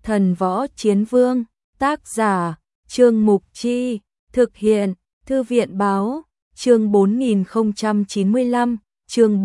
Thần Võ Chiến Vương, tác giả, Trương Mục Chi, thực hiện, Thư viện Báo, chương 4095, chương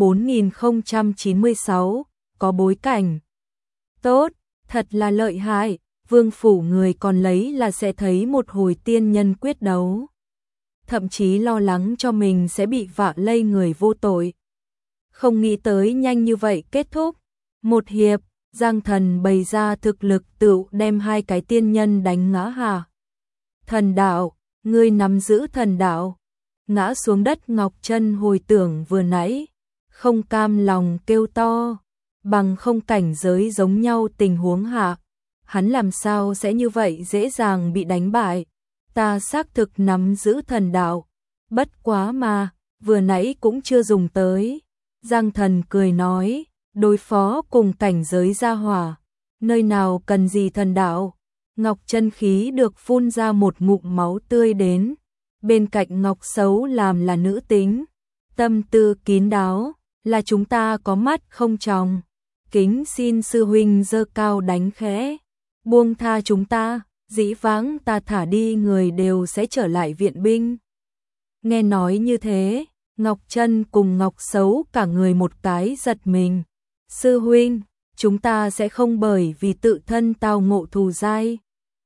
4096, có bối cảnh. Tốt, thật là lợi hại, Vương phủ người còn lấy là sẽ thấy một hồi tiên nhân quyết đấu. Thậm chí lo lắng cho mình sẽ bị vạ lây người vô tội. Không nghĩ tới nhanh như vậy kết thúc. Một hiệp, Giang Thần bày ra thực lực tự đem hai cái tiên nhân đánh ngã hạ. Thần đạo, ngươi nắm giữ thần đạo. Ngã xuống đất Ngọc Chân hồi tưởng vừa nãy, không cam lòng kêu to, bằng không cảnh giới giống nhau tình huống hạ, hắn làm sao sẽ như vậy dễ dàng bị đánh bại. Ta xác thực nắm giữ thần đạo, bất quá mà, vừa nãy cũng chưa dùng tới. Giang Thần cười nói, đối phó cùng cảnh giới gia hỏa, nơi nào cần gì thần đạo. Ngọc Chân khí được phun ra một ngụm máu tươi đến, bên cạnh Ngọc Xấu làm là nữ tính, tâm tư kín đáo, là chúng ta có mắt không tròng, kính xin sư huynh giơ cao đánh khẽ, buông tha chúng ta, dĩ vãng ta thả đi người đều sẽ trở lại viện binh. Nghe nói như thế, Ngọc Chân cùng Ngọc Xấu cả người một cái giật mình. Sư huynh, chúng ta sẽ không bởi vì tự thân tao ngộ thù dai.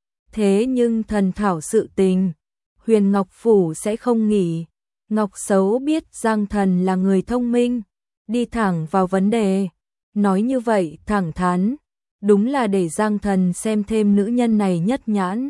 Thế nhưng thần thảo sự tình, Huyền Ngọc Phủ sẽ không nghỉ. Ngọc Xấu biết Giang Thần là người thông minh, đi thẳng vào vấn đề. Nói như vậy thẳng thắn, đúng là để Giang Thần xem thêm nữ nhân này nhất nhãn.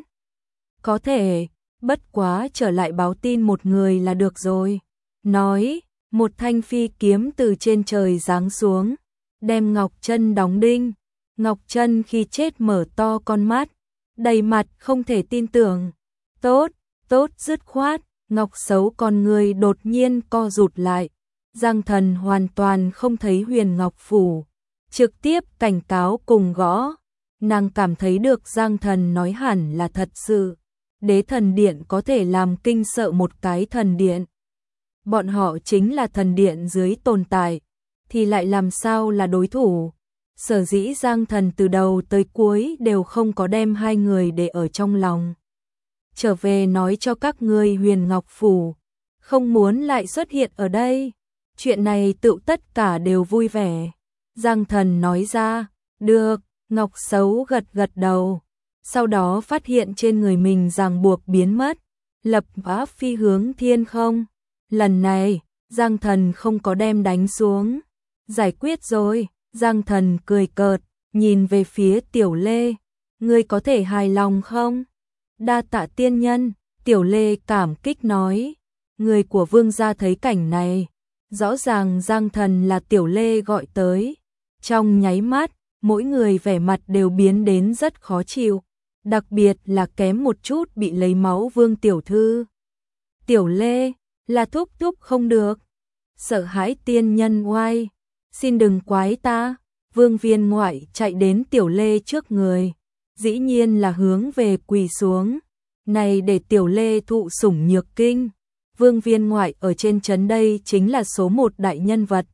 Có thể, bất quá trở lại báo tin một người là được rồi. Nói, một thanh phi kiếm từ trên trời giáng xuống, đem Ngọc Chân đóng đinh. Ngọc Chân khi chết mở to con mắt, đầy mặt không thể tin tưởng. Tốt, tốt dứt khoát, Ngọc Xấu con người đột nhiên co rụt lại. Giang Thần hoàn toàn không thấy Huyền Ngọc Phủ, trực tiếp cảnh cáo cùng gõ. Nàng cảm thấy được Giang Thần nói hẳn là thật sự. Đế thần điện có thể làm kinh sợ một cái thần điện. Bọn họ chính là thần điện dưới tồn tại, thì lại làm sao là đối thủ. Sở dĩ Giang Thần từ đầu tới cuối đều không có đem hai người để ở trong lòng. Trở về nói cho các ngươi Huyền Ngọc Phủ, không muốn lại xuất hiện ở đây. Chuyện này tự tất cả đều vui vẻ. Giang Thần nói ra, được, Ngọc Xấu gật gật đầu. Sau đó phát hiện trên người mình ràng buộc biến mất, lập bá phi hướng thiên không. Lần này, Giang Thần không có đem đánh xuống. Giải quyết rồi, Giang Thần cười cợt, nhìn về phía Tiểu Lê. Ngươi có thể hài lòng không? Đa tạ tiên nhân, Tiểu Lê cảm kích nói. Người của Vương gia thấy cảnh này, rõ ràng Giang Thần là Tiểu Lê gọi tới. Trong nháy mắt, mỗi người vẻ mặt đều biến đến rất khó chịu. Đặc biệt là kém một chút bị lấy máu Vương tiểu thư. Tiểu Lê, là thúc thúc không được. Sợ hãi tiên nhân oai, xin đừng quái ta. Vương Viên Ngoại chạy đến Tiểu Lê trước người, dĩ nhiên là hướng về quỳ xuống. Này để Tiểu Lê thụ sủng nhược kinh. Vương Viên Ngoại ở trên trấn đây chính là số một đại nhân vật.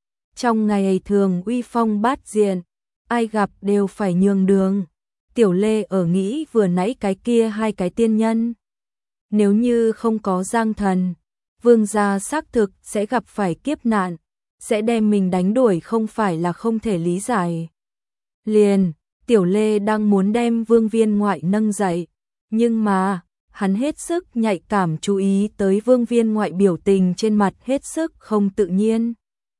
Trong ngày thường uy phong bát diện, ai gặp đều phải nhường đường. Tiểu Lê ở nghĩ vừa nãy cái kia hai cái tiên nhân. Nếu như không có Giang Thần, Vương gia xác thực sẽ gặp phải kiếp nạn, sẽ đem mình đánh đuổi không phải là không thể lý giải. Liền, Tiểu Lê đang muốn đem Vương Viên Ngoại nâng dậy, nhưng mà, hắn hết sức nhạy cảm chú ý tới Vương Viên Ngoại biểu tình trên mặt hết sức không tự nhiên.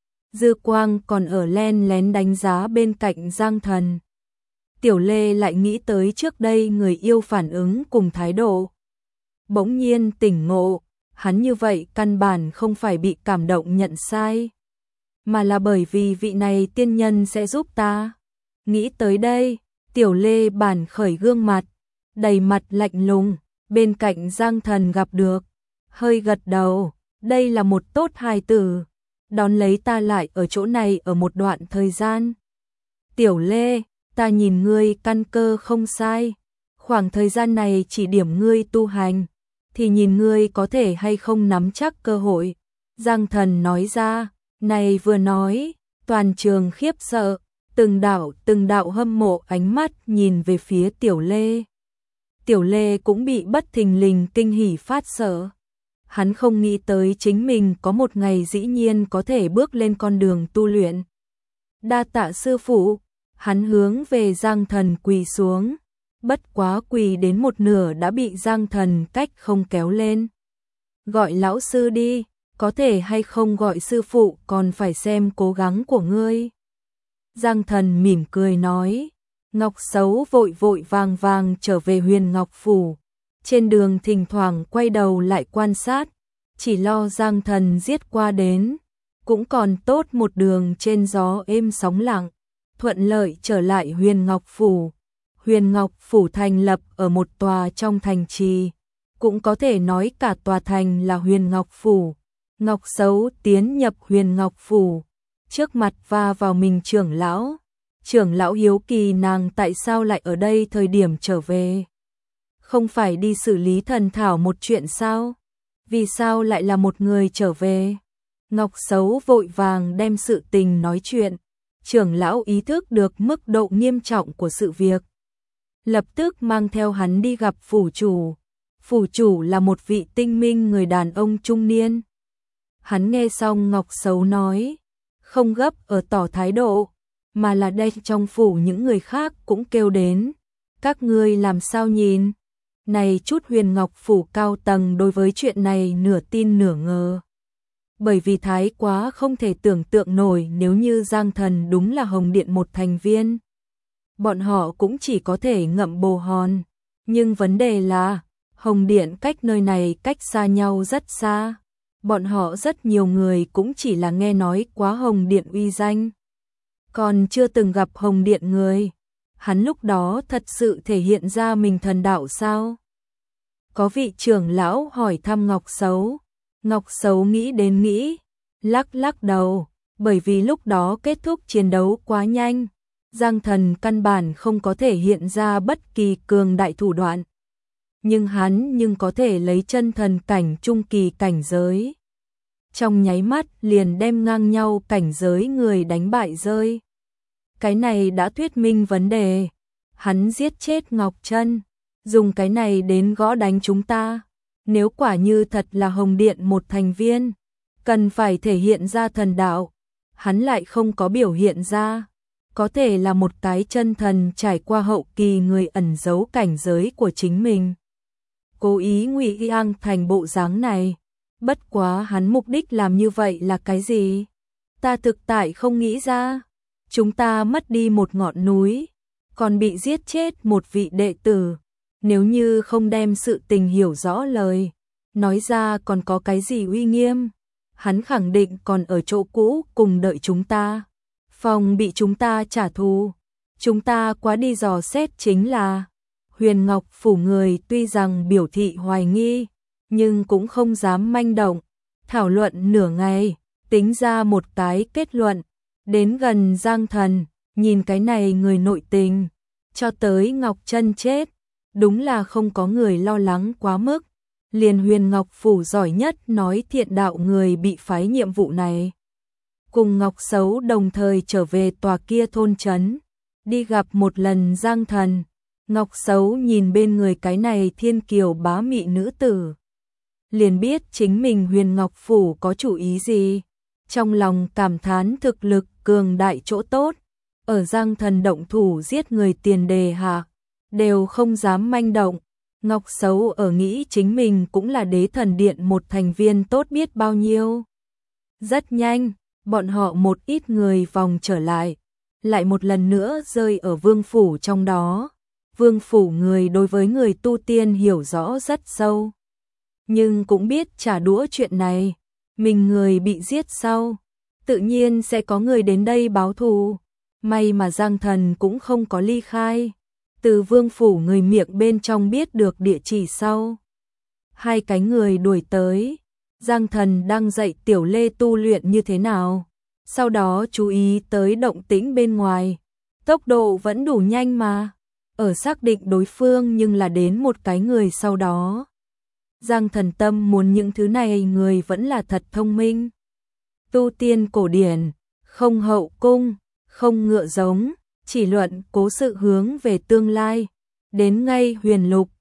Dư quang còn ở len lén đánh giá bên cạnh Giang Thần. Tiểu Lê lại nghĩ tới trước đây người yêu phản ứng cùng thái độ. Bỗng nhiên tỉnh ngộ, hắn như vậy căn bản không phải bị cảm động nhận sai, mà là bởi vì vị này tiên nhân sẽ giúp ta. Nghĩ tới đây, Tiểu Lê bản khởi gương mặt, đầy mặt lạnh lùng, bên cạnh Giang Thần gặp được, hơi gật đầu, đây là một tốt hài tử, đón lấy ta lại ở chỗ này ở một đoạn thời gian. Tiểu Lê, ta nhìn ngươi căn cơ không sai, khoảng thời gian này chỉ điểm ngươi tu hành, thì nhìn ngươi có thể hay không nắm chắc cơ hội. Giang Thần nói ra, này vừa nói, toàn trường khiếp sợ, từng đạo hâm mộ ánh mắt nhìn về phía Tiểu Lê. Tiểu Lê cũng bị bất thình lình kinh hỉ phát sợ. Hắn không nghĩ tới chính mình có một ngày dĩ nhiên có thể bước lên con đường tu luyện. Đa tạ sư phụ, hắn hướng về Giang Thần quỳ xuống. Bất quá quỳ đến một nửa đã bị Giang Thần cách không kéo lên. Gọi lão sư đi, có thể hay không gọi sư phụ còn phải xem cố gắng của ngươi. Giang Thần mỉm cười nói. Ngọc Sấu vội vội vàng vàng trở về Huyền Ngọc Phủ. Trên đường thỉnh thoảng quay đầu lại quan sát, chỉ lo Giang Thần giết qua đến. Cũng còn tốt một đường trên gió êm sóng lặng, thuận lợi trở lại Huyền Ngọc Phủ. Huyền Ngọc Phủ thành lập ở một tòa trong thành trì, cũng có thể nói cả tòa thành là Huyền Ngọc Phủ. Ngọc Sấu tiến nhập Huyền Ngọc Phủ, trước mặt va vào mình trưởng lão hiếu kỳ nàng tại sao lại ở đây thời điểm trở về. Không phải đi xử lý thần thảo một chuyện sao? Vì sao lại là một người trở về? Ngọc Sấu vội vàng đem sự tình nói chuyện. Trưởng lão ý thức được mức độ nghiêm trọng của sự việc, lập tức mang theo hắn đi gặp phủ chủ. Phủ chủ là một vị tinh minh người đàn ông trung niên. Hắn nghe xong Ngọc Sấu nói, không gấp ở tỏ thái độ, mà là đây trong phủ những người khác cũng kêu đến. Các ngươi làm sao nhìn? Này chút Huyền Ngọc Phủ cao tầng đối với chuyện này nửa tin nửa ngờ. Bởi vì thái quá không thể tưởng tượng nổi nếu như Giang Thần đúng là Hồng Điện một thành viên. Bọn họ cũng chỉ có thể ngậm bồ hòn. Nhưng vấn đề là, Hồng Điện cách nơi này cách xa nhau rất xa. Bọn họ rất nhiều người cũng chỉ là nghe nói quá Hồng Điện uy danh, còn chưa từng gặp Hồng Điện người. Hắn lúc đó thật sự thể hiện ra mình thần đạo sao? Có vị trưởng lão hỏi thăm Ngọc Sấu. Ngọc Sấu nghĩ đến nghĩ, lắc lắc đầu, bởi vì lúc đó kết thúc chiến đấu quá nhanh. Giang Thần căn bản không có thể hiện ra bất kỳ cường đại thủ đoạn. Nhưng hắn có thể lấy chân thần cảnh trung kỳ cảnh giới. Trong nháy mắt liền đem ngang nhau cảnh giới người đánh bại rơi. Cái này đã thuyết minh vấn đề. Hắn giết chết Ngọc Trân, dùng cái này đến gõ đánh chúng ta. Nếu quả như thật là Hồng Điện một thành viên, cần phải thể hiện ra thần đạo. Hắn lại không có biểu hiện ra. Có thể là một cái chân thần trải qua hậu kỳ người ẩn giấu cảnh giới của chính mình, cố ý ngụy trang thành bộ dáng này. Bất quá hắn mục đích làm như vậy là cái gì? Ta thực tại không nghĩ ra. Chúng ta mất đi một ngọn núi, còn bị giết chết một vị đệ tử. Nếu như không đem sự tình hiểu rõ lời, nói ra còn có cái gì uy nghiêm? Hắn khẳng định còn ở chỗ cũ cùng đợi chúng ta, phòng bị chúng ta trả thù. Chúng ta quá đi dò xét chính là. Huyền Ngọc Phủ người tuy rằng biểu thị hoài nghi, nhưng cũng không dám manh động. Thảo luận nửa ngày, tính ra một cái kết luận. Đến gần Giang Thần, nhìn cái này người nội tình, cho tới Ngọc Trân chết, đúng là không có người lo lắng quá mức. Liền Huyền Ngọc Phủ giỏi nhất nói thiện đạo người bị phái nhiệm vụ này, cùng Ngọc Sấu đồng thời trở về tòa kia thôn trấn, đi gặp một lần Giang Thần. Ngọc Sấu nhìn bên người cái này thiên kiều bá mị nữ tử, liền biết chính mình Huyền Ngọc Phủ có chủ ý gì. Trong lòng cảm thán thực lực cường đại chỗ tốt, ở Giang Thần động thủ giết người tiền đề hạ, đều không dám manh động. Ngọc Sấu ở nghĩ chính mình cũng là Đế Thần Điện một thành viên tốt biết bao nhiêu. Rất nhanh, bọn họ một ít người vòng trở lại một lần nữa rơi ở Vương Phủ trong đó. Vương Phủ người đối với người tu tiên hiểu rõ rất sâu, nhưng cũng biết trả đũa chuyện này. Mình người bị giết sau, tự nhiên sẽ có người đến đây báo thù. May mà Giang Thần cũng không có ly khai. Từ Vương Phủ người miệng bên trong biết được địa chỉ sau, hai cái người đuổi tới. Giang Thần đang dạy Tiểu Lê tu luyện như thế nào, sau đó chú ý tới động tĩnh bên ngoài. Tốc độ vẫn đủ nhanh mà. Ở xác định đối phương nhưng là đến một cái người sau đó. Giang Thần tâm muốn những thứ này người vẫn là thật thông minh. Tu tiên cổ điển, không hậu cung, không ngựa giống, chỉ luận cố sự hướng về tương lai. Đến ngay Huyền Lục,